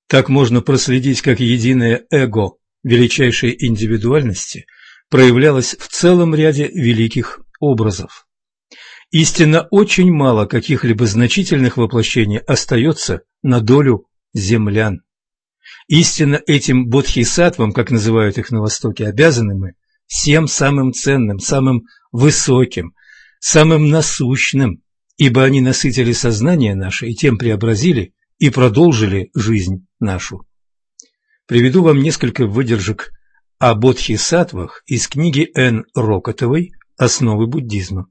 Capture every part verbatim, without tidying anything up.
Так можно проследить, как единое эго величайшей индивидуальности проявлялось в целом ряде великих образов. Истинно очень мало каких-либо значительных воплощений остается на долю землян. Истинно этим бодхисаттвам, как называют их на Востоке, обязаны мы всем самым ценным, самым высоким, самым насущным, ибо они насытили сознание наше и тем преобразили и продолжили жизнь нашу. Приведу вам несколько выдержек о бодхисаттвах из книги Н. Рокотовой «Основы буддизма».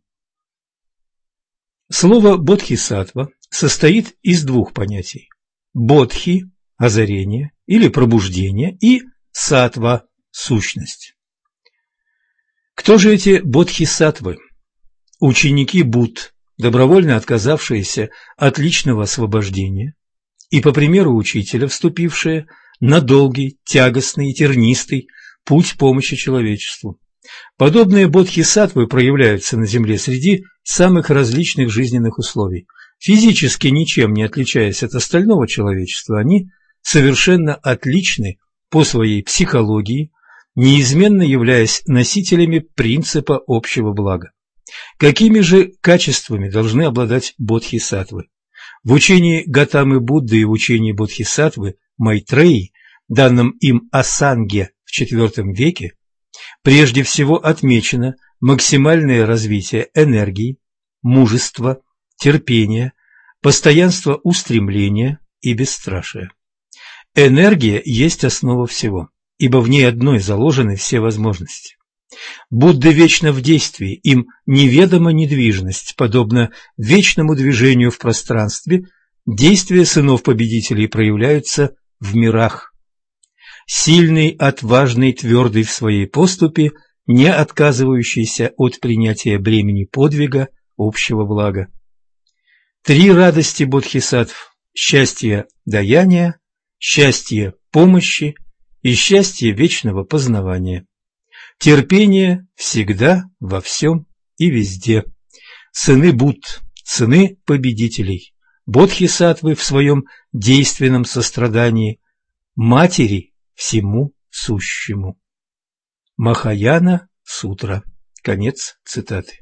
Слово бодхисаттва состоит из двух понятий – бодхи – озарение или пробуждение, и саттва – сущность. Кто же эти бодхисаттвы? Ученики Будд, добровольно отказавшиеся от личного освобождения и, по примеру учителя, вступившие на долгий, тягостный и тернистый путь помощи человечеству. Подобные бодхисаттвы проявляются на Земле среди самых различных жизненных условий. Физически ничем не отличаясь от остального человечества, они совершенно отличны по своей психологии, неизменно являясь носителями принципа общего блага. Какими же качествами должны обладать бодхисаттвы? В учении Готамы Будды и в учении бодхисаттвы Майтреи, данном им о санге в четвёртом веке, прежде всего отмечено максимальное развитие энергии, мужества, терпения, постоянства устремления и бесстрашия. Энергия есть основа всего, ибо в ней одной заложены все возможности. Будда вечно в действии, им неведома недвижность, подобно вечному движению в пространстве, действия сынов победителей проявляются в мирах. Сильный, отважный, твердый в своей поступе, не отказывающийся от принятия бремени подвига общего блага. Три радости бодхисаттв – счастье даяния, счастье помощи и счастье вечного познавания. Терпение всегда, во всем и везде. Сыны Будд, сыны победителей, бодхисаттвы в своем действенном сострадании, матери всему сущему. Махаяна Сутра. Конец цитаты.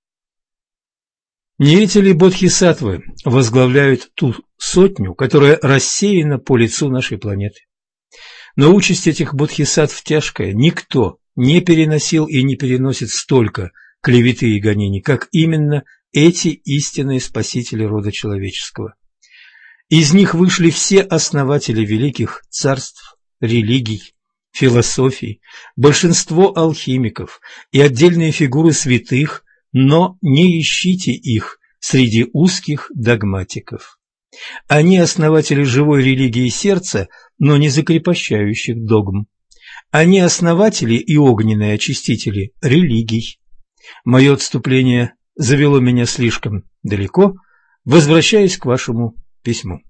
Не эти ли бодхисаттвы возглавляют ту сотню, которая рассеяна по лицу нашей планеты? Но участь этих бодхисаттв тяжкая. Никто не переносил и не переносит столько клеветы и гонений, как именно эти истинные спасители рода человеческого. Из них вышли все основатели великих царств, религий, философий, большинство алхимиков и отдельные фигуры святых, но не ищите их среди узких догматиков. Они основатели живой религии сердца, но не закрепощающих догм. Они основатели и огненные очистители религий. Мое отступление завело меня слишком далеко, возвращаясь к вашему письму.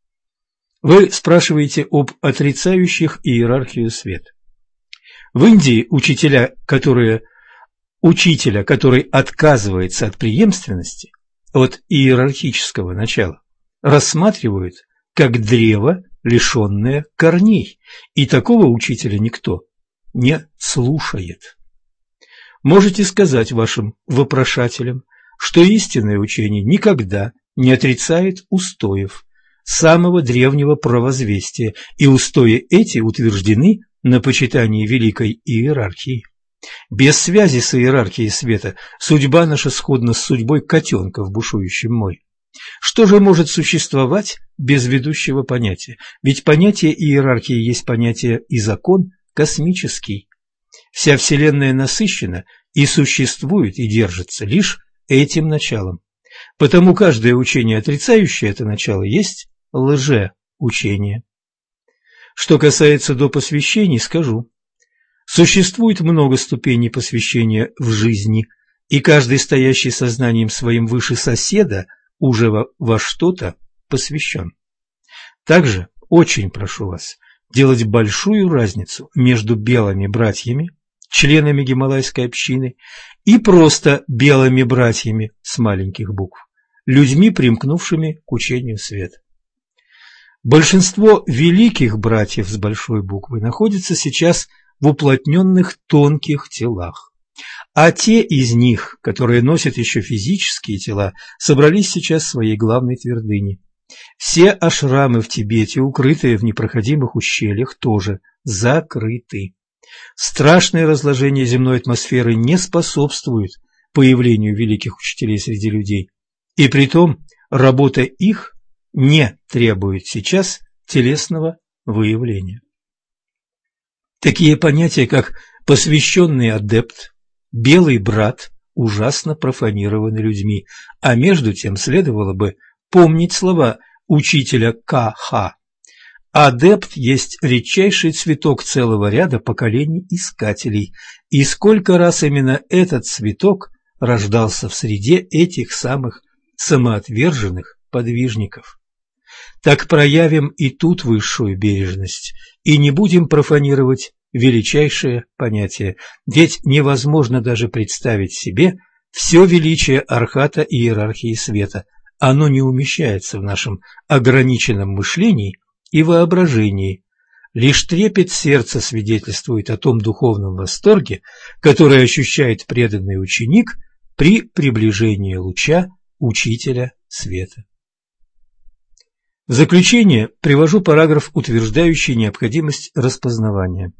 Вы спрашиваете об отрицающих иерархию света. В Индии учителя, которые, учителя, который отказывается от преемственности, от иерархического начала, рассматривают как древо, лишенное корней, и такого учителя никто не слушает. Можете сказать вашим вопрошателям, что истинное учение никогда не отрицает устоев самого древнего правозвестия, и устои эти утверждены на почитании великой иерархии. Без связи с иерархией света судьба наша сходна с судьбой котенка в бушующем море. Что же может существовать без ведущего понятия? Ведь понятие иерархии есть понятие и закон космический. Вся Вселенная насыщена и существует и держится лишь этим началом. Потому каждое учение, отрицающее это начало, есть лжеучение. Что касается допосвящений, скажу. Существует много ступеней посвящения в жизни, и каждый, стоящий сознанием своим выше соседа, уже во, во что-то посвящен. Также очень прошу вас делать большую разницу между белыми братьями, членами гималайской общины, и просто белыми братьями с маленьких букв, людьми, примкнувшими к учению света. Большинство великих братьев с большой буквы находятся сейчас в уплотненных тонких телах, а те из них, которые носят еще физические тела, собрались сейчас в своей главной твердыне. Все ашрамы в Тибете, укрытые в непроходимых ущельях, тоже закрыты. Страшное разложение земной атмосферы не способствует появлению великих учителей среди людей, и притом работа их не требует сейчас телесного выявления. Такие понятия, как посвященный адепт, белый брат, ужасно профанированы людьми, а между тем следовало бы помнить слова учителя К Х. Адепт есть редчайший цветок целого ряда поколений искателей, и сколько раз именно этот цветок рождался в среде этих самых самоотверженных подвижников. Так проявим и тут высшую бережность, и не будем профанировать величайшее понятие, ведь невозможно даже представить себе все величие архата и иерархии света, оно не умещается в нашем ограниченном мышлении и воображении. Лишь трепет сердца свидетельствует о том духовном восторге, который ощущает преданный ученик при приближении луча Учителя Света. В заключение привожу параграф, утверждающий необходимость распознавания.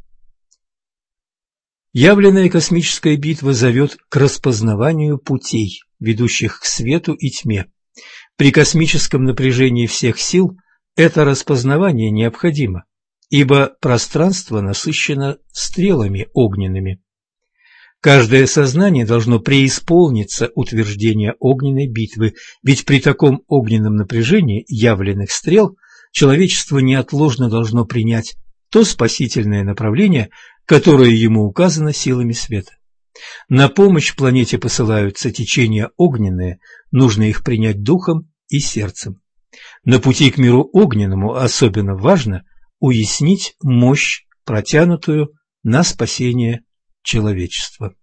Явленная космическая битва зовет к распознаванию путей, ведущих к свету и тьме. При космическом напряжении всех сил это распознавание необходимо, ибо пространство насыщено стрелами огненными. Каждое сознание должно преисполниться утверждения огненной битвы, ведь при таком огненном напряжении явленных стрел человечество неотложно должно принять то спасительное направление, которое ему указано силами света. На помощь планете посылаются течения огненные, нужно их принять духом и сердцем. На пути к миру огненному особенно важно уяснить мощь, протянутую на спасение человечества.